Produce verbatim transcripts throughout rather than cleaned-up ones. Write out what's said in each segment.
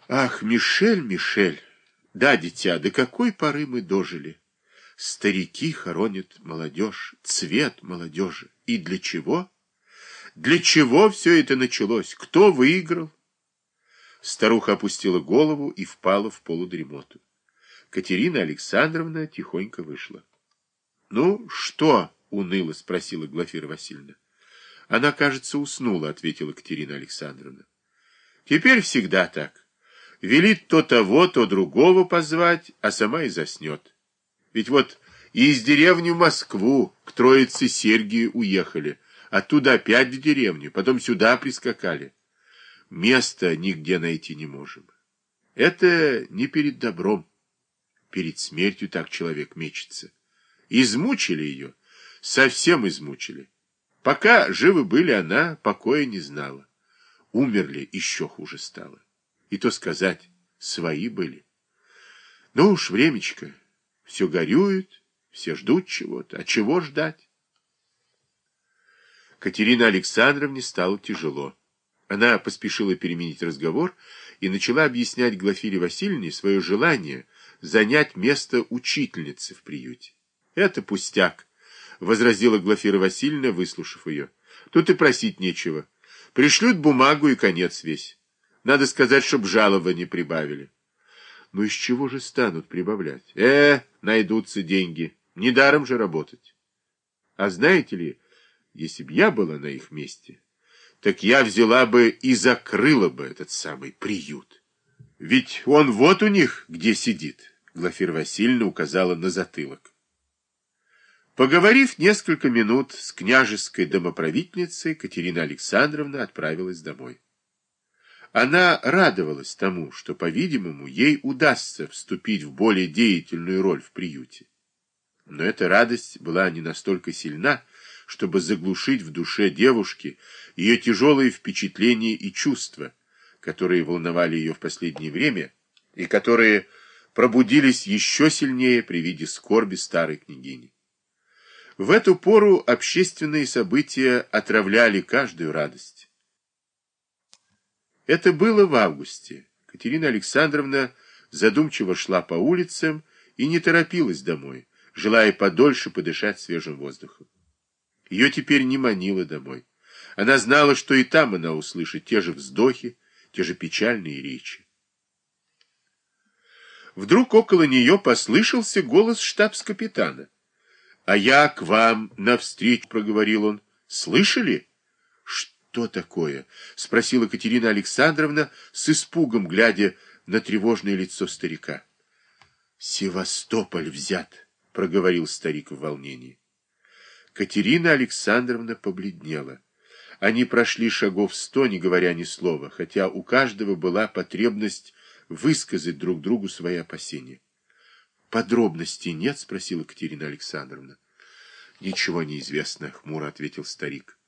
Ах, Мишель, Мишель! Да, дитя, до какой поры мы дожили? Старики хоронят молодежь, цвет молодежи. И для чего? Для чего все это началось? Кто выиграл? Старуха опустила голову и впала в полудремоту. Катерина Александровна тихонько вышла. — Ну, что? — уныло спросила Глафира Васильевна. — Она, кажется, уснула, — ответила Катерина Александровна. — Теперь всегда так. Велит то того, то другого позвать, а сама и заснет. Ведь вот и из деревни в Москву к Троице Сергии уехали, оттуда опять в деревню, потом сюда прискакали. Места нигде найти не можем. Это не перед добром. Перед смертью так человек мечется. Измучили ее, совсем измучили. Пока живы были, она покоя не знала. Умерли, еще хуже стало. И то сказать, свои были. Ну уж времечко, все горюют, все ждут чего-то. А чего ждать? Катерине Александровне стало тяжело. Она поспешила переменить разговор и начала объяснять Глафире Васильевне свое желание занять место учительницы в приюте. Это пустяк, — возразила Глафира Васильевна, выслушав ее. Тут и просить нечего. Пришлют бумагу и конец весь. Надо сказать, чтоб жалования прибавили. Ну из чего же станут прибавлять? Э, найдутся деньги. Недаром же работать. А знаете ли, если б я была на их месте, так я взяла бы и закрыла бы этот самый приют. Ведь он вот у них где сидит. Глафира Васильевна указала на затылок. Поговорив несколько минут с княжеской домоправительницей, Катерина Александровна отправилась домой. Она радовалась тому, что, по-видимому, ей удастся вступить в более деятельную роль в приюте. Но эта радость была не настолько сильна, чтобы заглушить в душе девушки ее тяжелые впечатления и чувства, которые волновали ее в последнее время и которые пробудились еще сильнее при виде скорби старой княгини. В эту пору общественные события отравляли каждую радость. Это было в августе. Катерина Александровна задумчиво шла по улицам и не торопилась домой, желая подольше подышать свежим воздухом. Ее теперь не манило домой. Она знала, что и там она услышит те же вздохи, те же печальные речи. Вдруг около нее послышался голос штабс-капитана. — А я к вам навстречу, — проговорил он. — Слышали? — Что такое? — спросила Катерина Александровна с испугом, глядя на тревожное лицо старика. — Севастополь взят, — проговорил старик в волнении. Катерина Александровна побледнела. Они прошли шагов сто, не говоря ни слова, хотя у каждого была потребность высказать друг другу свои опасения. — Подробностей нет? — спросила Катерина Александровна. — Ничего не известно, — хмуро ответил старик.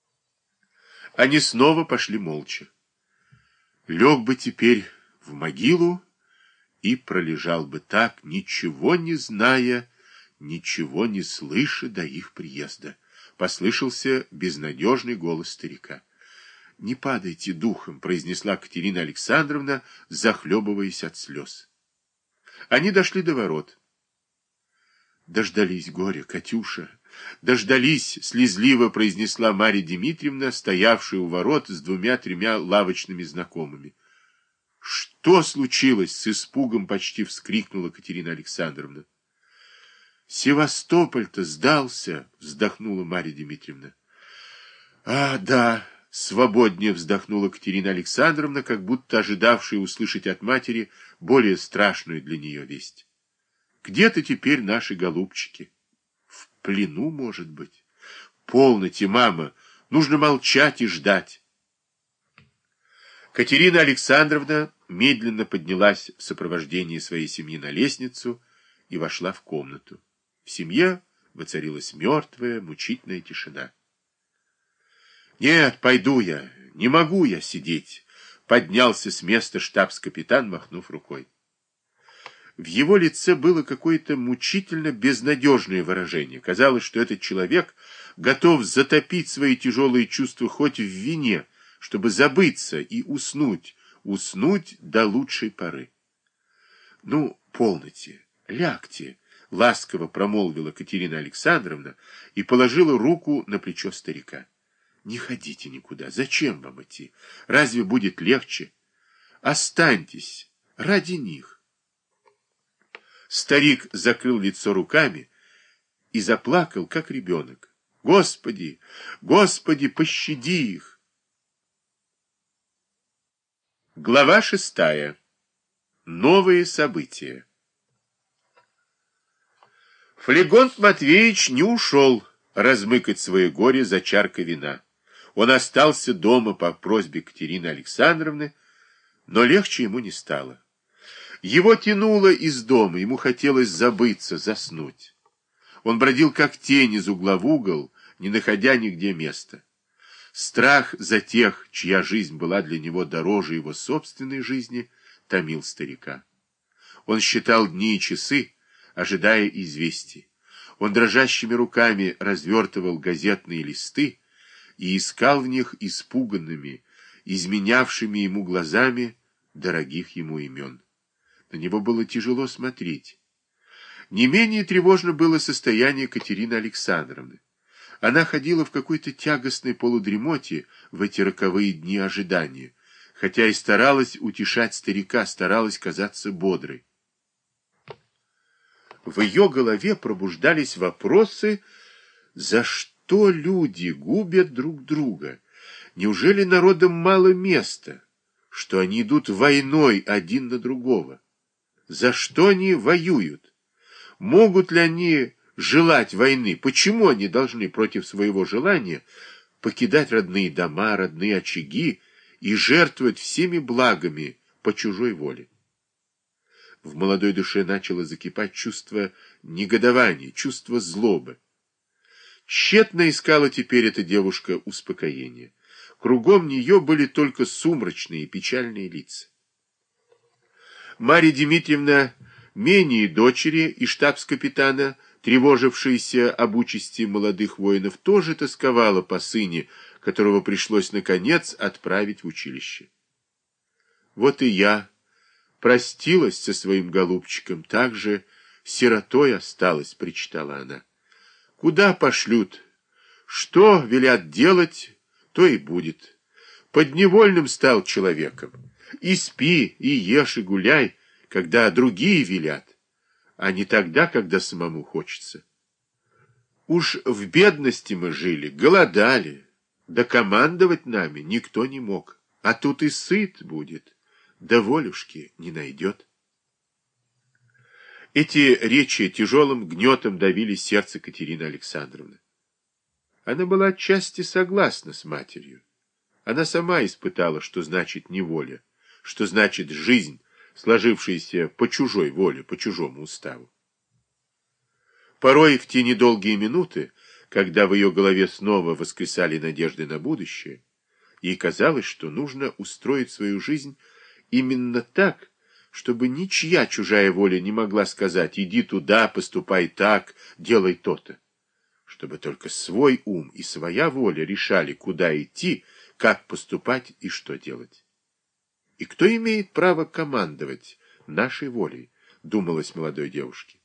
Они снова пошли молча. Лег бы теперь в могилу и пролежал бы так, ничего не зная, ничего не слыша до их приезда. Послышался безнадежный голос старика. — Не падайте духом, — произнесла Катерина Александровна, захлебываясь от слез. Они дошли до ворот. «Дождались горя, Катюша, дождались!» — слезливо произнесла Марья Дмитриевна, стоявшая у ворот с двумя-тремя лавочными знакомыми. «Что случилось?» — с испугом почти вскрикнула Катерина Александровна. «Севастополь-то сдался!» — вздохнула Марья Дмитриевна. «А, да!» — свободнее вздохнула Катерина Александровна, как будто ожидавшая услышать от матери более страшную для нее весть. «Где-то теперь наши голубчики? В плену, может быть? Полноте, мама, нужно молчать и ждать». Катерина Александровна медленно поднялась в сопровождении своей семьи на лестницу и вошла в комнату. В семье воцарилась мертвая, мучительная тишина. «Нет, пойду я, не могу я сидеть», — поднялся с места штабс-капитан, махнув рукой. В его лице было какое-то мучительно безнадежное выражение. Казалось, что этот человек готов затопить свои тяжелые чувства хоть в вине, чтобы забыться и уснуть, уснуть до лучшей поры. — Ну, полноте, лягте, — ласково промолвила Катерина Александровна и положила руку на плечо старика. — Не ходите никуда. Зачем вам идти? Разве будет легче? Останьтесь ради них. Старик закрыл лицо руками и заплакал, как ребенок. Господи, Господи, пощади их! Глава шестая. Новые события. Флегонт Матвеевич не ушел размыкать свое горе за чаркой вина. Он остался дома по просьбе Катерины Александровны, но легче ему не стало. Его тянуло из дома, ему хотелось забыться, заснуть. Он бродил как тень из угла в угол, не находя нигде места. Страх за тех, чья жизнь была для него дороже его собственной жизни, томил старика. Он считал дни и часы, ожидая известий. Он дрожащими руками развертывал газетные листы и искал в них испуганными, изменявшими ему глазами дорогих ему имен. На него было тяжело смотреть. Не менее тревожно было состояние Катерины Александровны. Она ходила в какой-то тягостной полудремоте в эти роковые дни ожидания, хотя и старалась утешать старика, старалась казаться бодрой. В ее голове пробуждались вопросы, за что люди губят друг друга. Неужели народам мало места, что они идут войной один на другого? За что они воюют? Могут ли они желать войны? Почему они должны против своего желания покидать родные дома, родные очаги и жертвовать всеми благами по чужой воле? В молодой душе начало закипать чувство негодования, чувство злобы. Тщетно искала теперь эта девушка успокоения. Кругом нее были только сумрачные и печальные лица. Марья Дмитриевна, менее дочери и штабс-капитана, тревожившаяся об участи молодых воинов, тоже тосковала по сыне, которого пришлось, наконец, отправить в училище. Вот и я простилась со своим голубчиком, так же сиротой осталась, причитала она. Куда пошлют? Что велят делать, то и будет. Подневольным стал человеком. И спи, и ешь, и гуляй, когда другие велят, а не тогда, когда самому хочется. Уж в бедности мы жили, голодали, да командовать нами никто не мог, а тут и сыт будет, да волюшки не найдет. Эти речи тяжелым гнетом давили сердце Катерины Александровны. Она была отчасти согласна с матерью. Она сама испытала, что значит неволя, что значит жизнь, сложившаяся по чужой воле, по чужому уставу. Порой в те недолгие минуты, когда в ее голове снова воскресали надежды на будущее, ей казалось, что нужно устроить свою жизнь именно так, чтобы ничья чужая воля не могла сказать «иди туда, поступай так, делай то-то», чтобы только свой ум и своя воля решали, куда идти, как поступать и что делать. И кто имеет право командовать нашей волей, думалось молодой девушке.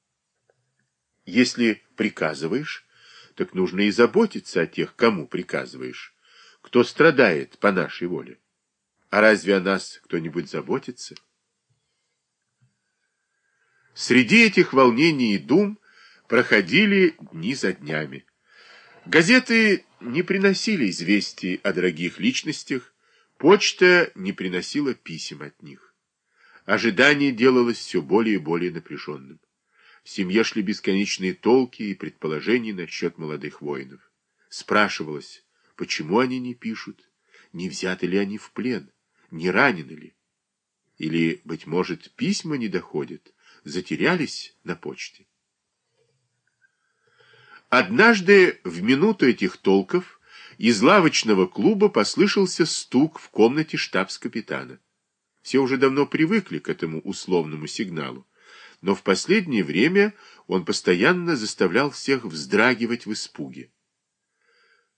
Если приказываешь, так нужно и заботиться о тех, кому приказываешь, кто страдает по нашей воле. А разве о нас кто-нибудь заботится? Среди этих волнений и дум проходили дни за днями. Газеты не приносили известий о дорогих личностях, почта не приносила писем от них. Ожидание делалось все более и более напряженным. В семье шли бесконечные толки и предположения насчет молодых воинов. Спрашивалось, почему они не пишут, не взяты ли они в плен, не ранены ли. Или, быть может, письма не доходят, затерялись на почте. Однажды, в минуту этих толков, из лавочного клуба послышался стук в комнате штабс-капитана. Все уже давно привыкли к этому условному сигналу, но в последнее время он постоянно заставлял всех вздрагивать в испуге.